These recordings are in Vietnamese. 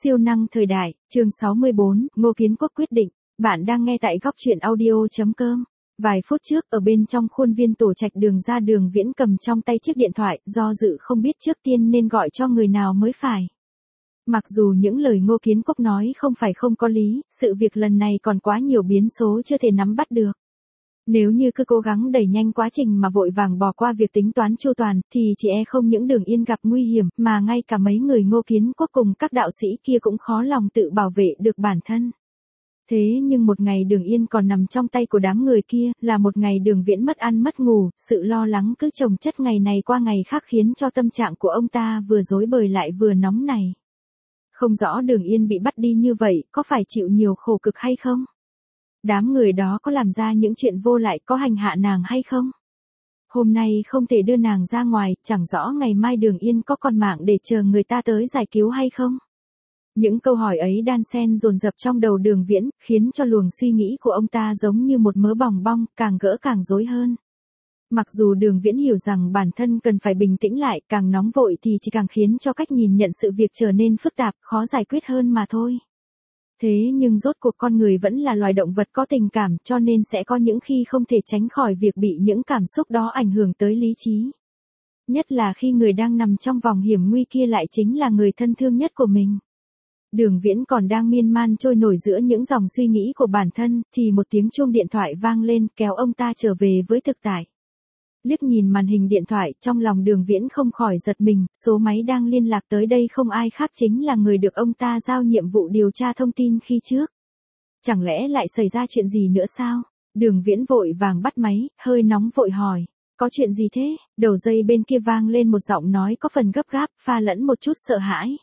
Siêu năng thời đại, chương 64, Ngô Kiến Quốc quyết định. Bạn đang nghe tại góc truyện audio.com. Vài phút trước ở bên trong khuôn viên tổ trạch đường ra, Đường Viễn cầm trong tay chiếc điện thoại, do dự không biết trước tiên nên gọi cho người nào mới phải. Mặc dù những lời Ngô Kiến Quốc nói không phải không có lý, sự việc lần này còn quá nhiều biến số chưa thể nắm bắt được. Nếu như cứ cố gắng đẩy nhanh quá trình mà vội vàng bỏ qua việc tính toán chu toàn, thì chỉ không những Đường Yên gặp nguy hiểm, mà ngay cả mấy người Ngô Kiến Quốc cùng các đạo sĩ kia cũng khó lòng tự bảo vệ được bản thân. Thế nhưng một ngày Đường Yên còn nằm trong tay của đám người kia, là một ngày Đường Viễn mất ăn mất ngủ, sự lo lắng cứ chồng chất ngày này qua ngày khác khiến cho tâm trạng của ông ta vừa rối bời lại vừa nóng nảy. Không rõ Đường Yên bị bắt đi như vậy, có phải chịu nhiều khổ cực hay không? Đám người đó có làm ra những chuyện vô lại, có hành hạ nàng hay không? Hôm nay không thể đưa nàng ra ngoài, chẳng rõ ngày mai Đường Yên có còn mạng để chờ người ta tới giải cứu hay không? Những câu hỏi ấy đan xen dồn dập trong đầu Đường Viễn, khiến cho luồng suy nghĩ của ông ta giống như một mớ bòng bong, càng gỡ càng rối hơn. Mặc dù Đường Viễn hiểu rằng bản thân cần phải bình tĩnh lại, càng nóng vội thì chỉ càng khiến cho cách nhìn nhận sự việc trở nên phức tạp, khó giải quyết hơn mà thôi. Thế nhưng rốt cuộc con người vẫn là loài động vật có tình cảm, cho nên sẽ có những khi không thể tránh khỏi việc bị những cảm xúc đó ảnh hưởng tới lý trí. Nhất là khi người đang nằm trong vòng hiểm nguy kia lại chính là người thân thương nhất của mình. Đường Viễn còn đang miên man trôi nổi giữa những dòng suy nghĩ của bản thân, thì một tiếng chuông điện thoại vang lên, kéo ông ta trở về với thực tại. Liếc nhìn màn hình điện thoại, trong lòng Đường Viễn không khỏi giật mình, số máy đang liên lạc tới đây không ai khác chính là người được ông ta giao nhiệm vụ điều tra thông tin khi trước. Chẳng lẽ lại xảy ra chuyện gì nữa sao? Đường Viễn vội vàng bắt máy, hơi nóng vội hỏi. Có chuyện gì thế? Đầu dây bên kia vang lên một giọng nói có phần gấp gáp, pha lẫn một chút sợ hãi.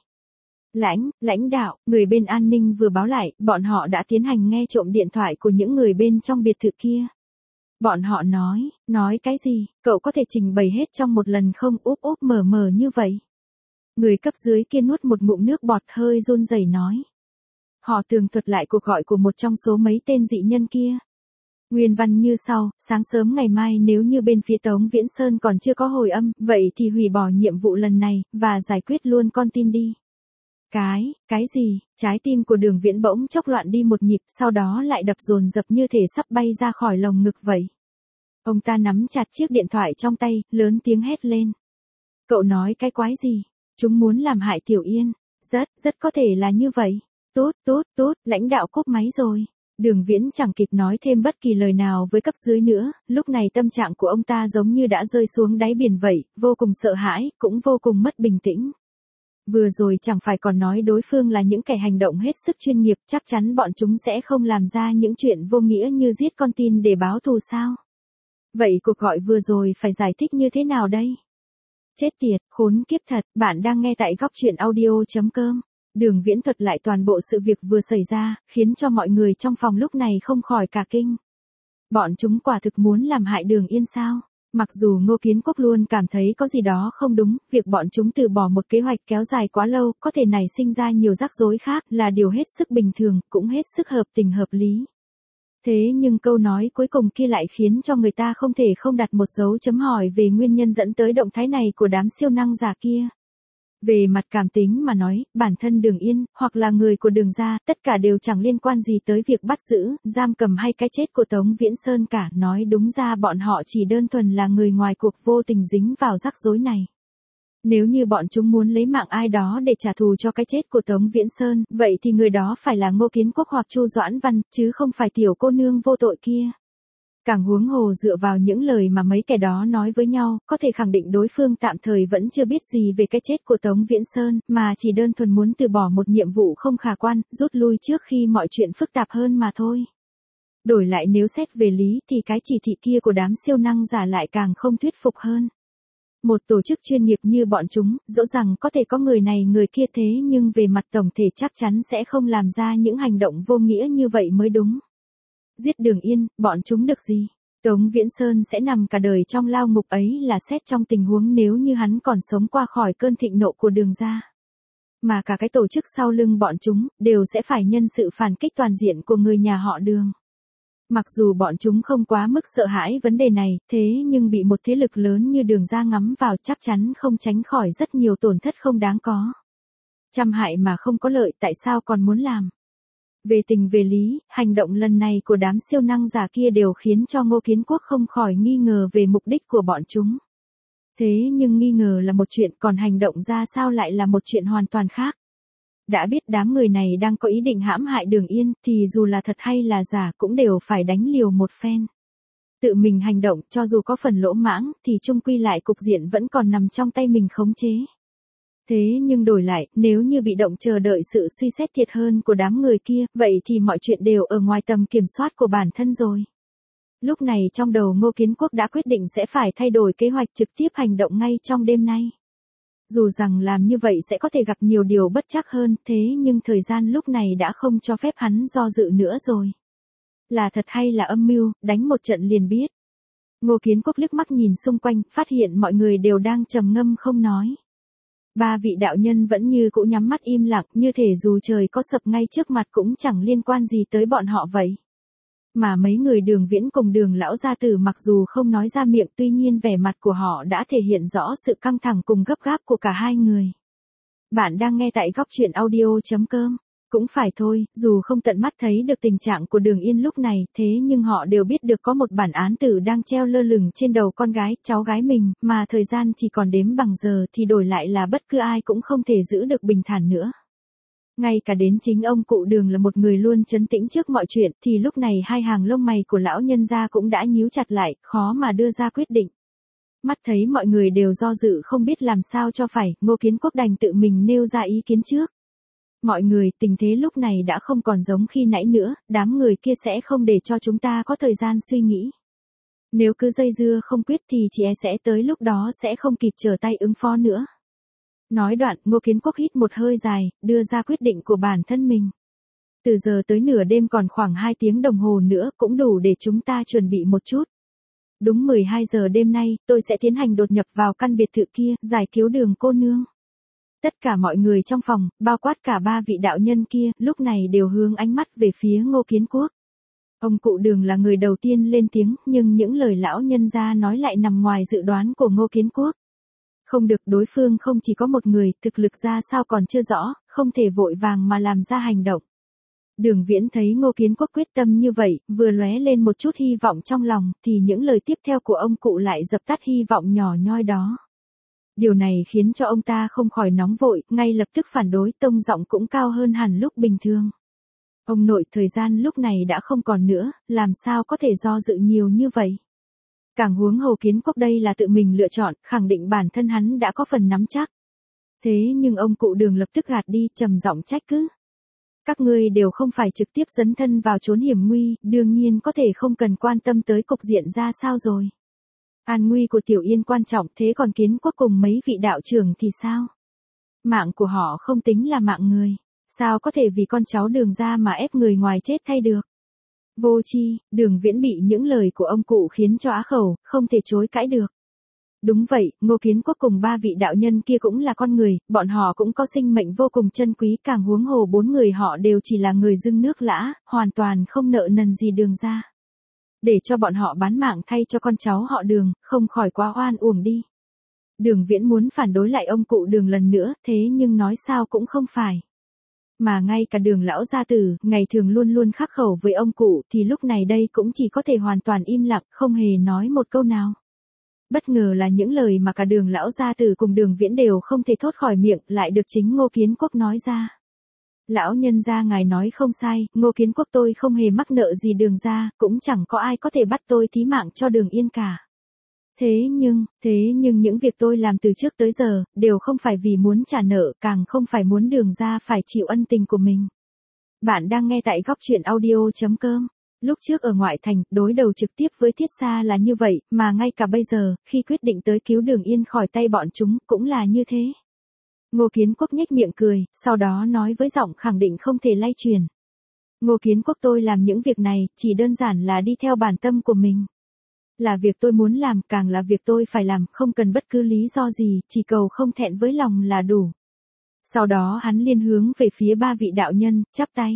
Lãnh đạo, người bên an ninh vừa báo lại, bọn họ đã tiến hành nghe trộm điện thoại của những người bên trong biệt thự kia. Bọn họ nói cái gì, cậu có thể trình bày hết trong một lần không? Úp mờ như vậy. Người cấp dưới kia nuốt một ngụm nước bọt, hơi run rẩy nói. Họ tường thuật lại cuộc gọi của một trong số mấy tên dị nhân kia. Nguyên văn như sau: sáng sớm ngày mai nếu như bên phía Tống Viễn Sơn còn chưa có hồi âm, vậy thì hủy bỏ nhiệm vụ lần này, và giải quyết luôn con tin đi. Cái gì? Trái tim của Đường Viễn bỗng chốc loạn đi một nhịp, sau đó lại đập dồn dập như thể sắp bay ra khỏi lồng ngực vậy. Ông ta nắm chặt chiếc điện thoại trong tay, lớn tiếng hét lên. Cậu nói cái quái gì? Chúng muốn làm hại Tiểu Yên. Rất có thể là như vậy. Tốt, lãnh đạo cúp máy rồi. Đường Viễn chẳng kịp nói thêm bất kỳ lời nào với cấp dưới nữa, lúc này tâm trạng của ông ta giống như đã rơi xuống đáy biển vậy, vô cùng sợ hãi, cũng vô cùng mất bình tĩnh. Vừa rồi chẳng phải còn nói đối phương là những kẻ hành động hết sức chuyên nghiệp, chắc chắn bọn chúng sẽ không làm ra những chuyện vô nghĩa như giết con tin để báo thù sao? Vậy cuộc gọi vừa rồi phải giải thích như thế nào đây? Chết tiệt, khốn kiếp thật, bạn đang nghe tại góc truyện audio.com. Đường Viễn thuật lại toàn bộ sự việc vừa xảy ra, khiến cho mọi người trong phòng lúc này không khỏi cả kinh. Bọn chúng quả thực muốn làm hại Đường Yên sao? Mặc dù Ngô Kiến Quốc luôn cảm thấy có gì đó không đúng, việc bọn chúng từ bỏ một kế hoạch kéo dài quá lâu, có thể nảy sinh ra nhiều rắc rối khác, là điều hết sức bình thường, cũng hết sức hợp tình hợp lý. Thế nhưng câu nói cuối cùng kia lại khiến cho người ta không thể không đặt một dấu chấm hỏi về nguyên nhân dẫn tới động thái này của đám siêu năng giả kia. Về mặt cảm tính mà nói, bản thân Đường Yên, hoặc là người của Đường gia, tất cả đều chẳng liên quan gì tới việc bắt giữ, giam cầm hay cái chết của Tống Viễn Sơn cả. Nói đúng ra bọn họ chỉ đơn thuần là người ngoài cuộc vô tình dính vào rắc rối này. Nếu như bọn chúng muốn lấy mạng ai đó để trả thù cho cái chết của Tống Viễn Sơn, vậy thì người đó phải là Ngô Kiến Quốc hoặc Chu Doãn Văn, chứ không phải tiểu cô nương vô tội kia. Càng huống hồ dựa vào những lời mà mấy kẻ đó nói với nhau, có thể khẳng định đối phương tạm thời vẫn chưa biết gì về cái chết của Tống Viễn Sơn, mà chỉ đơn thuần muốn từ bỏ một nhiệm vụ không khả quan, rút lui trước khi mọi chuyện phức tạp hơn mà thôi. Đổi lại nếu xét về lý thì cái chỉ thị kia của đám siêu năng giả lại càng không thuyết phục hơn. Một tổ chức chuyên nghiệp như bọn chúng, dẫu rằng có thể có người này người kia, thế nhưng về mặt tổng thể chắc chắn sẽ không làm ra những hành động vô nghĩa như vậy mới đúng. Giết Đường Yên, bọn chúng được gì? Tống Viễn Sơn sẽ nằm cả đời trong lao ngục ấy là xét trong tình huống nếu như hắn còn sống qua khỏi cơn thịnh nộ của Đường gia. Mà cả cái tổ chức sau lưng bọn chúng, đều sẽ phải nhân sự phản kích toàn diện của người nhà họ Đường. Mặc dù bọn chúng không quá mức sợ hãi vấn đề này, thế nhưng bị một thế lực lớn như Đường gia ngắm vào chắc chắn không tránh khỏi rất nhiều tổn thất không đáng có. Trăm hại mà không có lợi tại sao còn muốn làm. Về tình về lý, hành động lần này của đám siêu năng giả kia đều khiến cho Ngô Kiến Quốc không khỏi nghi ngờ về mục đích của bọn chúng. Thế nhưng nghi ngờ là một chuyện, còn hành động ra sao lại là một chuyện hoàn toàn khác. Đã biết đám người này đang có ý định hãm hại Đường Yên, thì dù là thật hay là giả cũng đều phải đánh liều một phen. Tự mình hành động, cho dù có phần lỗ mãng, thì chung quy lại cục diện vẫn còn nằm trong tay mình khống chế. Thế nhưng đổi lại, nếu như bị động chờ đợi sự suy xét thiệt hơn của đám người kia, vậy thì mọi chuyện đều ở ngoài tầm kiểm soát của bản thân rồi. Lúc này trong đầu Ngô Kiến Quốc đã quyết định sẽ phải thay đổi kế hoạch, trực tiếp hành động ngay trong đêm nay. Dù rằng làm như vậy sẽ có thể gặp nhiều điều bất trắc hơn, thế nhưng thời gian lúc này đã không cho phép hắn do dự nữa rồi. Là thật hay là âm mưu, đánh một trận liền biết. Ngô Kiến Quốc liếc mắt nhìn xung quanh, phát hiện mọi người đều đang trầm ngâm không nói. Ba vị đạo nhân vẫn như cũ nhắm mắt im lặng, như thể dù trời có sập ngay trước mặt cũng chẳng liên quan gì tới bọn họ vậy. Mà mấy người Đường Viễn cùng Đường lão gia tử mặc dù không nói ra miệng, tuy nhiên vẻ mặt của họ đã thể hiện rõ sự căng thẳng cùng gấp gáp của cả hai người. Bạn đang nghe tại góc truyện audio.com. Cũng phải thôi, dù không tận mắt thấy được tình trạng của Đường Yên lúc này, thế nhưng họ đều biết được có một bản án tử đang treo lơ lửng trên đầu con gái, cháu gái mình, mà thời gian chỉ còn đếm bằng giờ thì đổi lại là bất cứ ai cũng không thể giữ được bình thản nữa. Ngay cả đến chính ông cụ Đường là một người luôn trấn tĩnh trước mọi chuyện, thì lúc này hai hàng lông mày của lão nhân gia cũng đã nhíu chặt lại, khó mà đưa ra quyết định. Mắt thấy mọi người đều do dự không biết làm sao cho phải, Ngô Kiến Quốc đành tự mình nêu ra ý kiến trước. Mọi người, tình thế lúc này đã không còn giống khi nãy nữa, đám người kia sẽ không để cho chúng ta có thời gian suy nghĩ. Nếu cứ dây dưa không quyết thì chỉ e sẽ tới lúc đó sẽ không kịp trở tay ứng phó nữa. Nói đoạn, Ngô Kiến Quốc hít một hơi dài, đưa ra quyết định của bản thân mình. Từ giờ tới nửa đêm còn khoảng 2 tiếng đồng hồ nữa cũng đủ để chúng ta chuẩn bị một chút. Đúng 12 giờ đêm nay, tôi sẽ tiến hành đột nhập vào căn biệt thự kia, giải cứu Đường cô nương. Tất cả mọi người trong phòng, bao quát cả ba vị đạo nhân kia, lúc này đều hướng ánh mắt về phía Ngô Kiến Quốc. Ông cụ Đường là người đầu tiên lên tiếng, nhưng những lời lão nhân gia nói lại nằm ngoài dự đoán của Ngô Kiến Quốc. Không được, đối phương không chỉ có một người, thực lực ra sao còn chưa rõ, không thể vội vàng mà làm ra hành động. Đường Viễn thấy Ngô Kiến Quốc quyết tâm như vậy, vừa lóe lên một chút hy vọng trong lòng, thì những lời tiếp theo của ông cụ lại dập tắt hy vọng nhỏ nhoi đó. Điều này khiến cho ông ta không khỏi nóng vội, ngay lập tức phản đối, tông giọng cũng cao hơn hẳn lúc bình thường. Ông nội, thời gian lúc này đã không còn nữa, làm sao có thể do dự nhiều như vậy. Càng huống hồ Kiến Quốc đây là tự mình lựa chọn, khẳng định bản thân hắn đã có phần nắm chắc. Thế nhưng ông cụ Đường lập tức gạt đi, trầm giọng trách cứ. Các ngươi đều không phải trực tiếp dấn thân vào chốn hiểm nguy, đương nhiên có thể không cần quan tâm tới cục diện ra sao rồi. An nguy của Tiểu Yên quan trọng, thế còn Kiến Quốc cùng mấy vị đạo trưởng thì sao? Mạng của họ không tính là mạng người, sao có thể vì con cháu Đường ra mà ép người ngoài chết thay được? Vô tri, Đường Viễn bị những lời của ông cụ khiến cho á khẩu, không thể chối cãi được. Đúng vậy, Ngô Kiến Quốc cùng ba vị đạo nhân kia cũng là con người, bọn họ cũng có sinh mệnh vô cùng chân quý, càng huống hồ 4 người họ đều chỉ là người dưng nước lã, hoàn toàn không nợ nần gì Đường ra. Để cho bọn họ bán mạng thay cho con cháu họ Đường, không khỏi quá oan uổng đi. Đường Viễn muốn phản đối lại ông cụ Đường lần nữa, thế nhưng nói sao cũng không phải. Mà ngay cả Đường lão gia tử, ngày thường luôn luôn khắc khẩu với ông cụ, thì lúc này đây cũng chỉ có thể hoàn toàn im lặng, không hề nói một câu nào. Bất ngờ là những lời mà cả Đường lão gia tử cùng Đường Viễn đều không thể thốt khỏi miệng, lại được chính Ngô Kiến Quốc nói ra. Lão nhân gia ngài nói không sai, Ngô Kiến Quốc tôi không hề mắc nợ gì Đường ra, cũng chẳng có ai có thể bắt tôi thí mạng cho Đường Yên cả. Thế nhưng những việc tôi làm từ trước tới giờ, đều không phải vì muốn trả nợ, càng không phải muốn Đường ra phải chịu ân tình của mình. Bạn đang nghe tại góc truyện audio.com. Lúc trước ở ngoại thành, đối đầu trực tiếp với Thiết Sa là như vậy, mà ngay cả bây giờ, khi quyết định tới cứu Đường Yên khỏi tay bọn chúng, cũng là như thế. Ngô Kiến Quốc nhếch miệng cười, sau đó nói với giọng khẳng định không thể lay truyền. Ngô Kiến Quốc tôi làm những việc này, chỉ đơn giản là đi theo bản tâm của mình. Là việc tôi muốn làm, càng là việc tôi phải làm, không cần bất cứ lý do gì, chỉ cầu không thẹn với lòng là đủ. Sau đó hắn liên hướng về phía ba vị đạo nhân, chắp tay.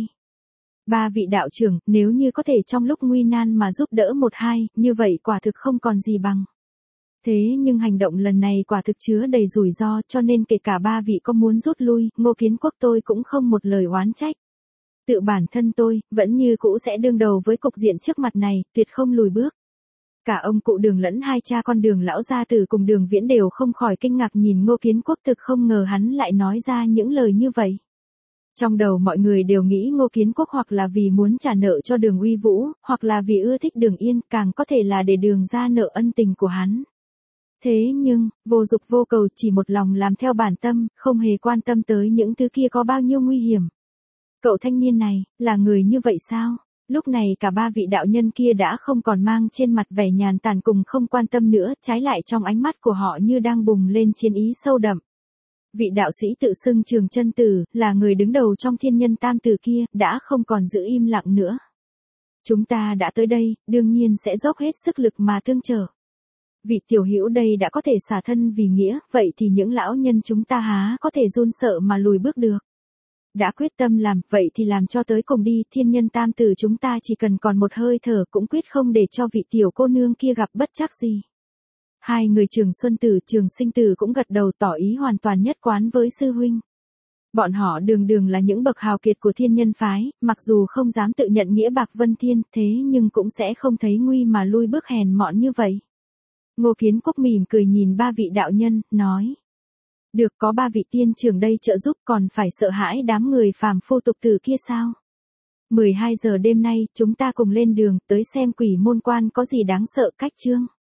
Ba vị đạo trưởng, nếu như có thể trong lúc nguy nan mà giúp đỡ một hai, như vậy quả thực không còn gì bằng. Thế nhưng hành động lần này quả thực chứa đầy rủi ro, cho nên kể cả ba vị có muốn rút lui, Ngô Kiến Quốc tôi cũng không một lời oán trách. Tự bản thân tôi, vẫn như cũ sẽ đương đầu với cục diện trước mặt này, tuyệt không lùi bước. Cả ông cụ Đường lẫn hai cha con Đường lão gia tử cùng Đường Viễn đều không khỏi kinh ngạc nhìn Ngô Kiến Quốc, thực không ngờ hắn lại nói ra những lời như vậy. Trong đầu mọi người đều nghĩ Ngô Kiến Quốc hoặc là vì muốn trả nợ cho Đường Uy Vũ, hoặc là vì ưa thích Đường Yên, càng có thể là để Đường ra nợ ân tình của hắn. Thế nhưng, vô dục vô cầu, chỉ một lòng làm theo bản tâm, không hề quan tâm tới những thứ kia có bao nhiêu nguy hiểm. Cậu thanh niên này, là người như vậy sao? Lúc này cả ba vị đạo nhân kia đã không còn mang trên mặt vẻ nhàn tản cùng không quan tâm nữa, trái lại trong ánh mắt của họ như đang bùng lên chiến ý sâu đậm. Vị đạo sĩ tự xưng Trường Chân Tử, là người đứng đầu trong thiên nhân tam tử kia, đã không còn giữ im lặng nữa. Chúng ta đã tới đây, đương nhiên sẽ dốc hết sức lực mà tương trợ. Vị tiểu hữu đây đã có thể xả thân vì nghĩa, vậy thì những lão nhân chúng ta há có thể run sợ mà lùi bước được. Đã quyết tâm làm, vậy thì làm cho tới cùng đi, thiên nhân tam tử chúng ta chỉ cần còn một hơi thở cũng quyết không để cho vị tiểu cô nương kia gặp bất trắc gì. Hai người Trường Xuân Tử, Trường Sinh Tử cũng gật đầu tỏ ý hoàn toàn nhất quán với sư huynh. Bọn họ đường là những bậc hào kiệt của thiên nhân phái, mặc dù không dám tự nhận nghĩa bạc vân thiên, thế nhưng cũng sẽ không thấy nguy mà lui bước hèn mọn như vậy. Ngô Kiến Quốc mỉm cười nhìn ba vị đạo nhân, nói. Được, có ba vị tiên trưởng đây trợ giúp, còn phải sợ hãi đám người phàm phu tục tử kia sao? 12 giờ đêm nay, chúng ta cùng lên đường, tới xem Quỷ Môn Quan có gì đáng sợ cách chương.